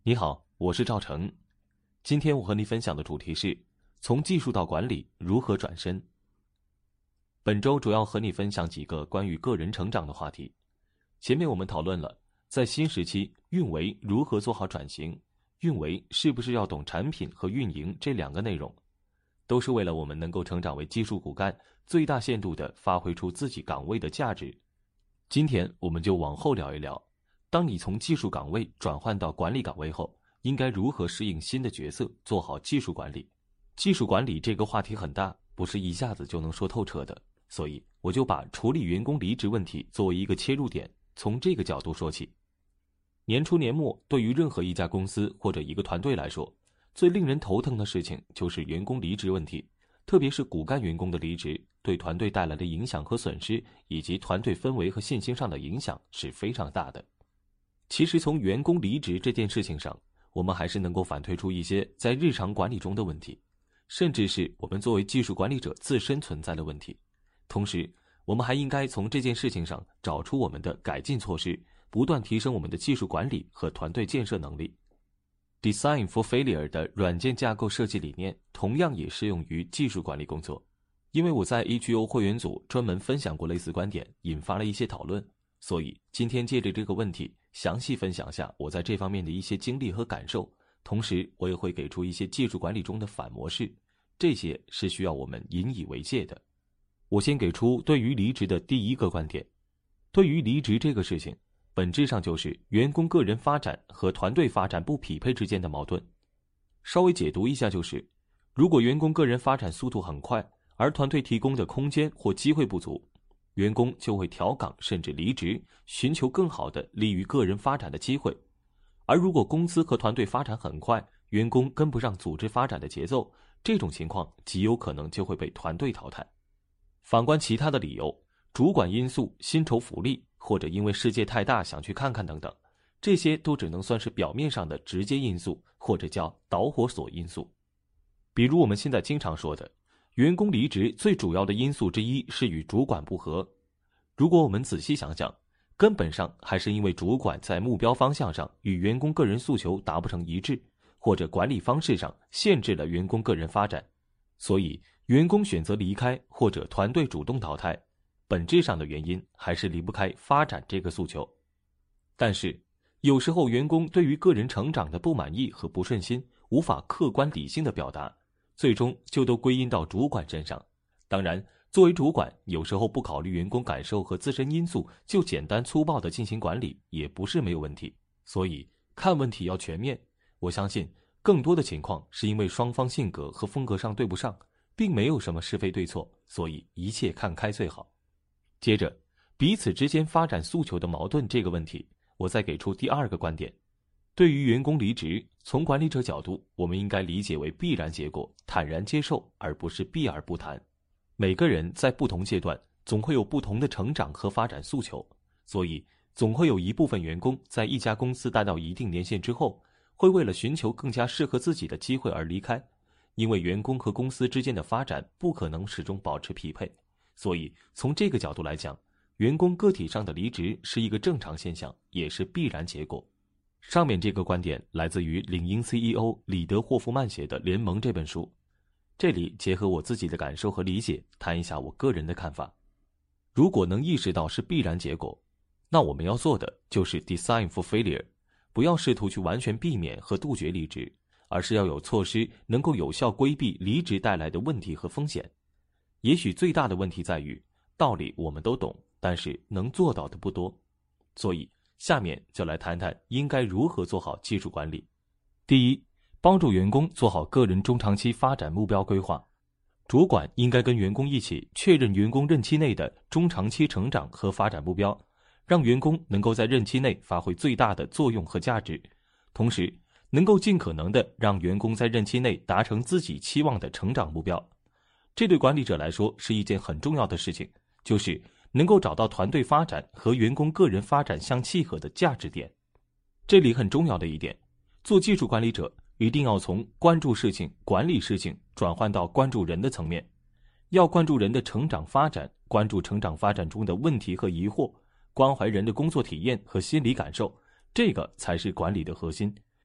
你好，我是赵成。今天我和你分享的主题是从技术到管理如何转身。本周主要和你分享几个关于个人成长的话题。前面我们讨论了在新时期运维如何做好转型，运维是不是要懂产品和运营这两个内容，都是为了我们能够成长为技术骨干，最大限度地发挥出自己岗位的价值。今天我们就往后聊一聊，当你从技术岗位转换到管理岗位后，应该如何适应新的角色，做好技术管理。技术管理这个话题很大，不是一下子就能说透彻的，所以我就把处理员工离职问题作为一个切入点，从这个角度说起。年初年末，对于任何一家公司或者一个团队来说，最令人头疼的事情就是员工离职问题，特别是骨干员工的离职，对团队带来的影响和损失，以及团队氛围和信心上的影响是非常大的。其实从员工离职这件事情上，我们还是能够反推出一些在日常管理中的问题，甚至是我们作为技术管理者自身存在的问题。同时，我们还应该从这件事情上找出我们的改进措施，不断提升我们的技术管理和团队建设能力。Design for Failure 的软件架构设计理念同样也适用于技术管理工作。因为我在 EGO 会员组专门分享过类似观点，引发了一些讨论，所以今天借着这个问题详细分享下我在这方面的一些经历和感受，同时我也会给出一些技术管理中的反模式，这些是需要我们引以为戒的。我先给出对于离职的第一个观点。对于离职这个事情，本质上就是员工个人发展和团队发展不匹配之间的矛盾。稍微解读一下就是，如果员工个人发展速度很快，而团队提供的空间或机会不足，员工就会调岗甚至离职，寻求更好的利于个人发展的机会。而如果公司和团队发展很快，员工跟不上组织发展的节奏，这种情况极有可能就会被团队淘汰。反观其他的理由，主管因素、薪酬福利，或者因为世界太大想去看看等等，这些都只能算是表面上的直接因素，或者叫导火索因素。比如我们现在经常说的，员工离职最主要的因素之一是与主管不合。如果我们仔细想想，根本上还是因为主管在目标方向上与员工个人诉求达不成一致，或者管理方式上限制了员工个人发展，所以员工选择离开或者团队主动淘汰，本质上的原因还是离不开发展这个诉求。但是有时候员工对于个人成长的不满意和不顺心无法客观理性的表达，最终就都归因到主管身上。当然，作为主管，有时候不考虑员工感受和自身因素，就简单粗暴地进行管理，也不是没有问题。所以看问题要全面，我相信更多的情况是因为双方性格和风格上对不上，并没有什么是非对错，所以一切看开最好。接着，彼此之间发展诉求的矛盾这个问题，我再给出第二个观点。对于员工离职，从管理者角度，我们应该理解为必然结果，坦然接受，而不是避而不谈。每个人在不同阶段总会有不同的成长和发展诉求，所以总会有一部分员工在一家公司待到一定年限之后，会为了寻求更加适合自己的机会而离开。因为员工和公司之间的发展不可能始终保持匹配，所以从这个角度来讲，员工个体上的离职是一个正常现象，也是必然结果。上面这个观点来自于领英 CEO 里德霍夫曼写的《联盟》这本书。这里结合我自己的感受和理解，谈一下我个人的看法。如果能意识到是必然结果，那我们要做的就是 Design for Failure， 不要试图去完全避免和杜绝离职，而是要有措施能够有效规避离职带来的问题和风险。也许最大的问题在于，道理我们都懂，但是能做到的不多。所以下面就来谈谈应该如何做好技术管理。第一，帮助员工做好个人中长期发展目标规划。主管应该跟员工一起确认员工任期内的中长期成长和发展目标，让员工能够在任期内发挥最大的作用和价值，同时能够尽可能的让员工在任期内达成自己期望的成长目标。这对管理者来说是一件很重要的事情，就是能够找到团队发展和员工个人发展相契合的价值点。这里很重要的一点，做技术管理者一定要从关注事情、管理事情转换到关注人的层面，要关注人的成长发展，关注成长发展中的问题和疑惑，关怀人的工作体验和心理感受，这个才是管理的核心。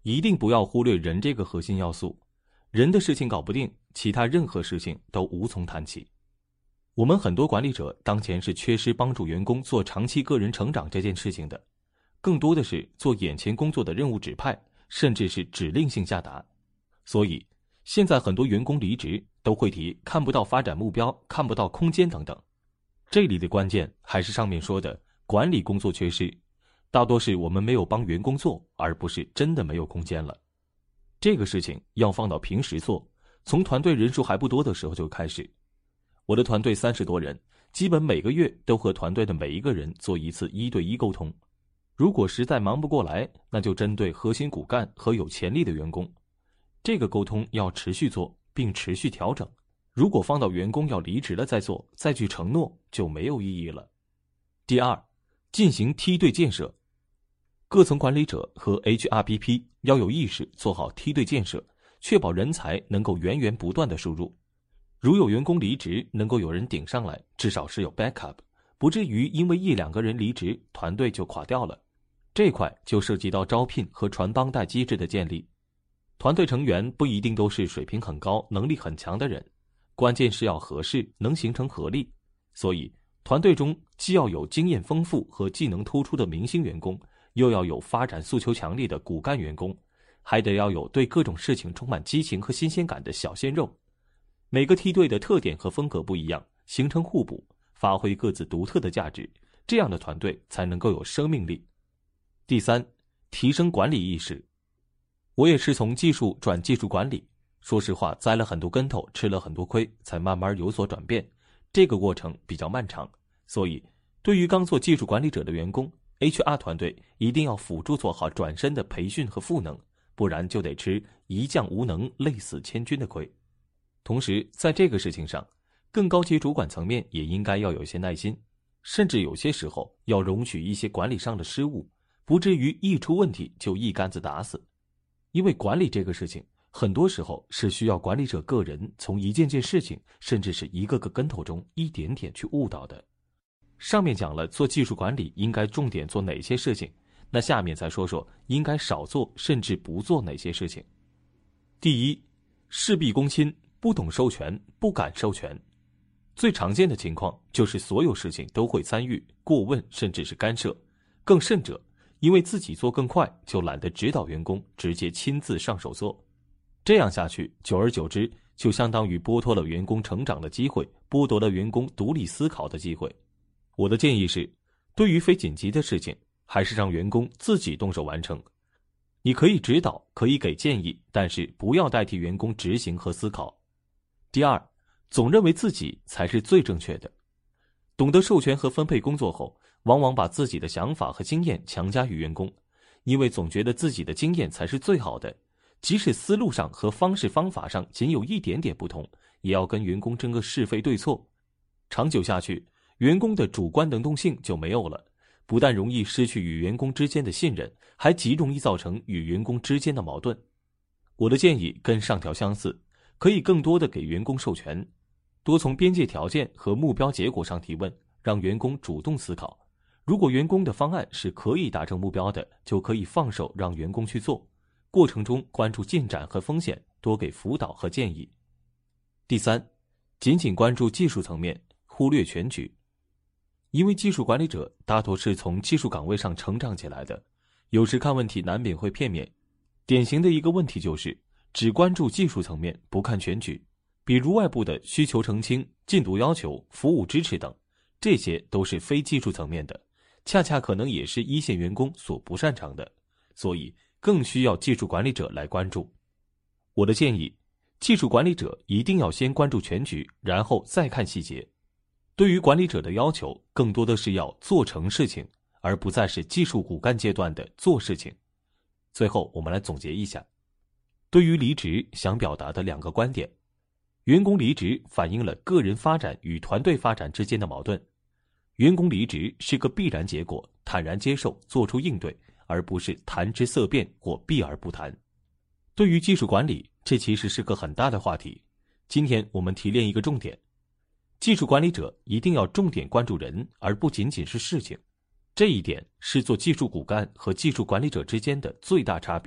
一定不要忽略人这个核心要素。人的事情搞不定，其他任何事情都无从谈起。我们很多管理者当前是缺失帮助员工做长期个人成长这件事情的，更多的是做眼前工作的任务指派，甚至是指令性下达。所以现在很多员工离职都会提看不到发展目标，看不到空间等等。这里的关键还是上面说的管理工作缺失，大多是我们没有帮员工做，而不是真的没有空间了。这个事情要放到平时做，从团队人数还不多的时候就开始。我的团队30多人，基本每个月都和团队的每一个人做一次1对1沟通。如果实在忙不过来，那就针对核心骨干和有潜力的员工。这个沟通要持续做，并持续调整。如果放到员工要离职了再做，再去承诺，就没有意义了。第二，进行梯队建设。各层管理者和 HRBP 要有意识做好梯队建设，确保人才能够源源不断的输入。如有员工离职，能够有人顶上来，至少是有 backup， 不至于因为1、2个人离职，团队就垮掉了。这块就涉及到招聘和传帮带机制的建立。团队成员不一定都是水平很高、能力很强的人，关键是要合适，能形成合力。所以团队中既要有经验丰富和技能突出的明星员工，又要有发展诉求强烈的骨干员工，还得要有对各种事情充满激情和新鲜感的小鲜肉。每个梯队的特点和风格不一样，形成互补，发挥各自独特的价值，这样的团队才能够有生命力。第三，提升管理意识。我也是从技术转技术管理，说实话栽了很多跟头，吃了很多亏，才慢慢有所转变。这个过程比较漫长，所以对于刚做技术管理者的员工， HR 团队一定要辅助做好转身的培训和赋能，不然就得吃一将无能累死千军的亏。同时在这个事情上，更高级主管层面也应该要有些耐心，甚至有些时候要容许一些管理上的失误，不至于一出问题就一竿子打死。因为管理这个事情很多时候是需要管理者个人从一件件事情，甚至是一个个跟头中一点点去悟到的。上面讲了做技术管理应该重点做哪些事情，那下面再说说应该少做甚至不做哪些事情。第一，事必躬亲，不懂授权，不敢授权。最常见的情况就是所有事情都会参与、过问，甚至是干涉。更甚者，因为自己做更快，就懒得指导员工，直接亲自上手做。这样下去，久而久之，就相当于剥夺了员工成长的机会，剥夺了员工独立思考的机会。我的建议是，对于非紧急的事情，还是让员工自己动手完成。你可以指导，可以给建议，但是不要代替员工执行和思考。第二，总认为自己才是最正确的。懂得授权和分配工作后，往往把自己的想法和经验强加于员工，因为总觉得自己的经验才是最好的，即使思路上和方式方法上仅有一点点不同，也要跟员工争个是非对错。长久下去，员工的主观能动性就没有了，不但容易失去与员工之间的信任，还极容易造成与员工之间的矛盾。我的建议跟上条相似，可以更多的给员工授权，多从边界条件和目标结果上提问，让员工主动思考。如果员工的方案是可以达成目标的，就可以放手让员工去做，过程中关注进展和风险，多给辅导和建议。第三，仅仅关注技术层面，忽略全局。因为技术管理者大多是从技术岗位上成长起来的，有时看问题难免会片面。典型的一个问题就是只关注技术层面，不看全局，比如外部的需求澄清、进度要求、服务支持等，这些都是非技术层面的，恰恰可能也是一线员工所不擅长的，所以更需要技术管理者来关注。我的建议，技术管理者一定要先关注全局，然后再看细节。对于管理者的要求，更多的是要做成事情，而不再是技术骨干阶段的做事情。最后，我们来总结一下，对于离职想表达的2个观点。员工离职反映了个人发展与团队发展之间的矛盾。员工离职是个必然结果，坦然接受，做出应对，而不是谈之色变或避而不谈。对于技术管理，这其实是个很大的话题。今天我们提炼一个重点，技术管理者一定要重点关注人，而不仅仅是事情。这一点是做技术骨干和技术管理者之间的最大差别，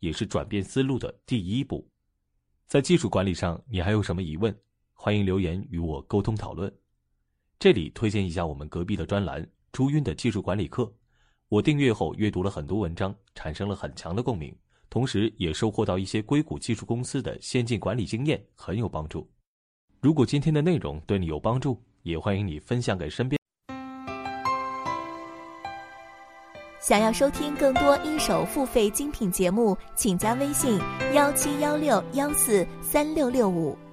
也是转变思路的第一步。在技术管理上，你还有什么疑问？欢迎留言与我沟通讨论。这里推荐一下我们隔壁的专栏朱晕的技术管理课，我订阅后阅读了很多文章，产生了很强的共鸣，同时也收获到一些硅谷技术公司的先进管理经验，很有帮助。如果今天的内容对你有帮助，也欢迎你分享给身边。 想要收听更多一手付费精品节目，请加微信1716143665。